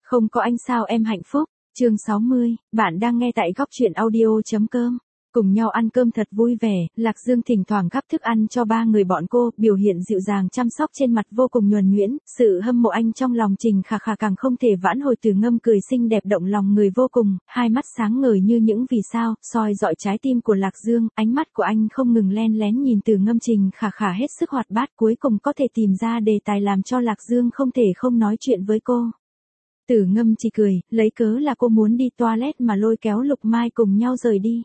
Không có anh sao em hạnh phúc. Chương 60, bạn đang nghe tại góc truyện audio.com. Cùng nhau ăn cơm thật vui vẻ, Lạc Dương thỉnh thoảng gắp thức ăn cho ba người bọn cô, biểu hiện dịu dàng chăm sóc trên mặt vô cùng nhuần nhuyễn, sự hâm mộ anh trong lòng Trình Khả Khả càng không thể vãn hồi. Từ Ngâm cười xinh đẹp động lòng người vô cùng, hai mắt sáng ngời như những vì sao, soi dọi trái tim của Lạc Dương, ánh mắt của anh không ngừng len lén nhìn Từ Ngâm. Trình Khả Khả hết sức hoạt bát, cuối cùng có thể tìm ra đề tài làm cho Lạc Dương không thể không nói chuyện với cô. Từ Ngâm chỉ cười, lấy cớ là cô muốn đi toilet mà lôi kéo Lục Mai cùng nhau rời đi.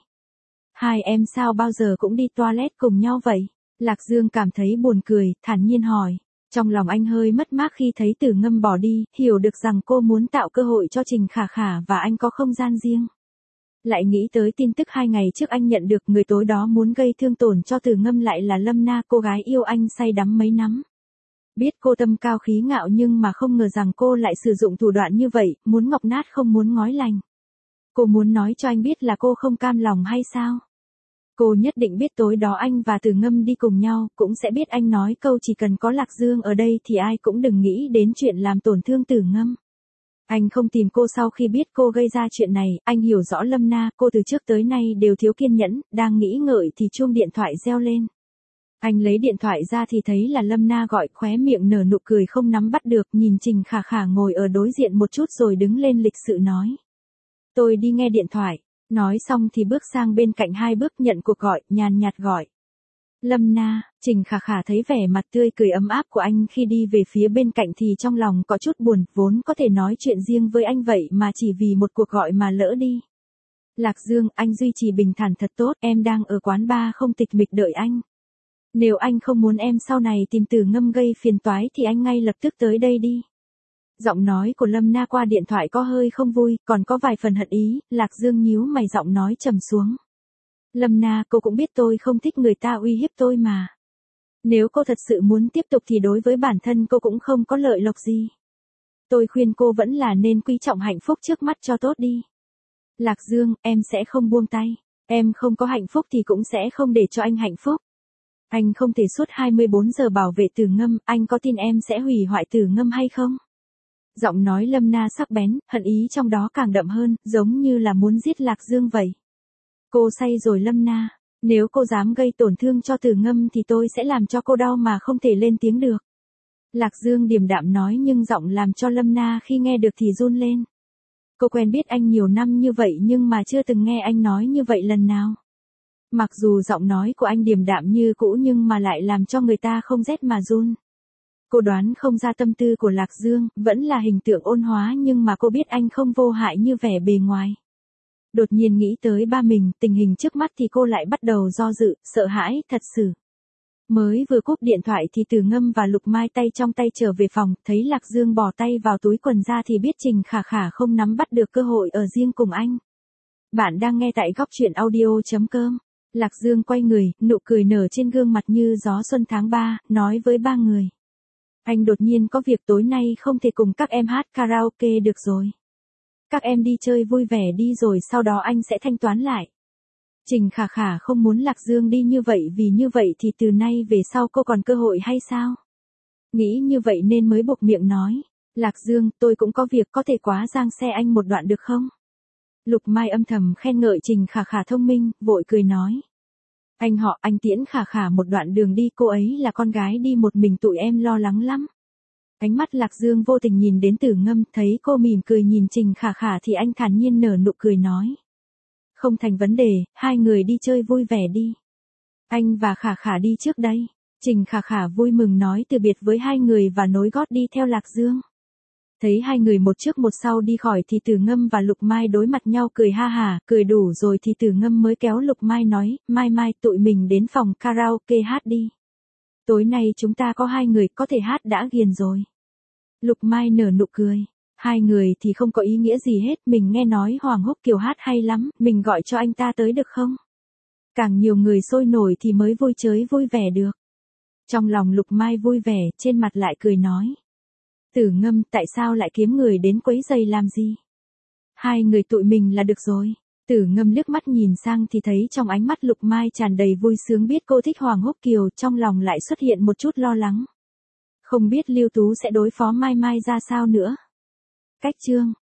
Hai em sao bao giờ cũng đi toilet cùng nhau vậy? Lạc Dương cảm thấy buồn cười, thản nhiên hỏi. Trong lòng anh hơi mất mát khi thấy Từ Ngâm bỏ đi, hiểu được rằng cô muốn tạo cơ hội cho Trình Khả Khả và anh có không gian riêng. Lại nghĩ tới tin tức 2 ngày trước anh nhận được, người tối đó muốn gây thương tổn cho Từ Ngâm lại là Lâm Na, cô gái yêu anh say đắm mấy năm. Biết cô tâm cao khí ngạo nhưng mà không ngờ rằng cô lại sử dụng thủ đoạn như vậy, muốn ngọc nát không muốn ngói lành. Cô muốn nói cho anh biết là cô không cam lòng hay sao? Cô nhất định biết tối đó anh và Từ Ngâm đi cùng nhau, cũng sẽ biết anh nói câu chỉ cần có Lạc Dương ở đây thì ai cũng đừng nghĩ đến chuyện làm tổn thương Từ Ngâm. Anh không tìm cô sau khi biết cô gây ra chuyện này, anh hiểu rõ Lâm Na, cô từ trước tới nay đều thiếu kiên nhẫn, đang nghĩ ngợi thì chuông điện thoại reo lên. Anh lấy điện thoại ra thì thấy là Lâm Na gọi, khóe miệng nở nụ cười không nắm bắt được, nhìn Trình Khả Khả ngồi ở đối diện một chút rồi đứng lên lịch sự nói. Tôi đi nghe điện thoại. Nói xong thì bước sang bên cạnh 2 bước nhận cuộc gọi, nhàn nhạt gọi. Lâm Na. Trình Khả Khả thấy vẻ mặt tươi cười ấm áp của anh khi đi về phía bên cạnh thì trong lòng có chút buồn, vốn có thể nói chuyện riêng với anh vậy mà chỉ vì một cuộc gọi mà lỡ đi. Lạc Dương, anh duy trì bình thản thật tốt, em đang ở quán bar không tịch mịch đợi anh. Nếu anh không muốn em sau này tìm Từ Ngâm gây phiền toái thì anh ngay lập tức tới đây đi. Giọng nói của Lâm Na qua điện thoại có hơi không vui, còn có vài phần hận ý, Lạc Dương nhíu mày, giọng nói trầm xuống. Lâm Na, cô cũng biết tôi không thích người ta uy hiếp tôi mà. Nếu cô thật sự muốn tiếp tục thì đối với bản thân cô cũng không có lợi lộc gì. Tôi khuyên cô vẫn là nên quý trọng hạnh phúc trước mắt cho tốt đi. Lạc Dương, em sẽ không buông tay. Em không có hạnh phúc thì cũng sẽ không để cho anh hạnh phúc. Anh không thể suốt 24 giờ bảo vệ Từ Ngâm, anh có tin em sẽ hủy hoại Từ Ngâm hay không? Giọng nói Lâm Na sắc bén, hận ý trong đó càng đậm hơn, giống như là muốn giết Lạc Dương vậy. Cô say rồi Lâm Na, nếu cô dám gây tổn thương cho Từ Ngâm thì tôi sẽ làm cho cô đau mà không thể lên tiếng được. Lạc Dương điềm đạm nói nhưng giọng làm cho Lâm Na khi nghe được thì run lên. Cô quen biết anh nhiều năm như vậy nhưng mà chưa từng nghe anh nói như vậy lần nào. Mặc dù giọng nói của anh điềm đạm như cũ nhưng mà lại làm cho người ta không rét mà run. Cô đoán không ra tâm tư của Lạc Dương, vẫn là hình tượng ôn hóa nhưng mà cô biết anh không vô hại như vẻ bề ngoài. Đột nhiên nghĩ tới ba mình, tình hình trước mắt thì cô lại bắt đầu do dự, sợ hãi, thật sự. Mới vừa cúp điện thoại thì Từ Ngâm và Lục Mai tay trong tay trở về phòng, thấy Lạc Dương bỏ tay vào túi quần ra thì biết Trình Khả Khả không nắm bắt được cơ hội ở riêng cùng anh. Bạn đang nghe tại góc truyện audio.com. Lạc Dương quay người, nụ cười nở trên gương mặt như gió xuân tháng 3, nói với ba người. Anh đột nhiên có việc tối nay không thể cùng các em hát karaoke được rồi. Các em đi chơi vui vẻ đi rồi sau đó anh sẽ thanh toán lại. Trình Khả Khả không muốn Lạc Dương đi như vậy vì như vậy thì từ nay về sau cô còn cơ hội hay sao? Nghĩ như vậy nên mới buộc miệng nói. Lạc Dương, tôi cũng có việc, có thể quá giang xe anh một đoạn được không? Lục Mai âm thầm khen ngợi Trình Khả Khả thông minh, vội cười nói. Anh tiễn Khả Khả một đoạn đường đi, cô ấy là con gái đi một mình tụi em lo lắng lắm. Ánh mắt Lạc Dương vô tình nhìn đến Từ Ngâm, thấy cô mỉm cười nhìn Trình Khả Khả thì anh thản nhiên nở nụ cười nói. Không thành vấn đề, hai người đi chơi vui vẻ đi. Anh và Khả Khả đi trước đây. Trình Khả Khả vui mừng nói từ biệt với hai người và nối gót đi theo Lạc Dương. Thấy hai người một trước một sau đi khỏi thì Từ Ngâm và Lục Mai đối mặt nhau cười ha hả, cười đủ rồi thì Từ Ngâm mới kéo Lục Mai nói, Mai tụi mình đến phòng karaoke hát đi. Tối nay chúng ta có 2 người có thể hát đã ghiền rồi. Lục Mai nở nụ cười. 2 người thì không có ý nghĩa gì hết, mình nghe nói Hoàng Húc Kiều hát hay lắm, mình gọi cho anh ta tới được không? Càng nhiều người sôi nổi thì mới vui chơi vui vẻ được. Trong lòng Lục Mai vui vẻ, trên mặt lại cười nói. Từ Ngâm, tại sao lại kiếm người đến quấy giày làm gì? 2 người tụi mình là được rồi. Từ Ngâm liếc mắt nhìn sang thì thấy trong ánh mắt Lục Mai tràn đầy vui sướng, biết cô thích Hoàng Húc Kiều, trong lòng lại xuất hiện một chút lo lắng. Không biết Lưu Tú sẽ đối phó Mai ra sao nữa. Cách chương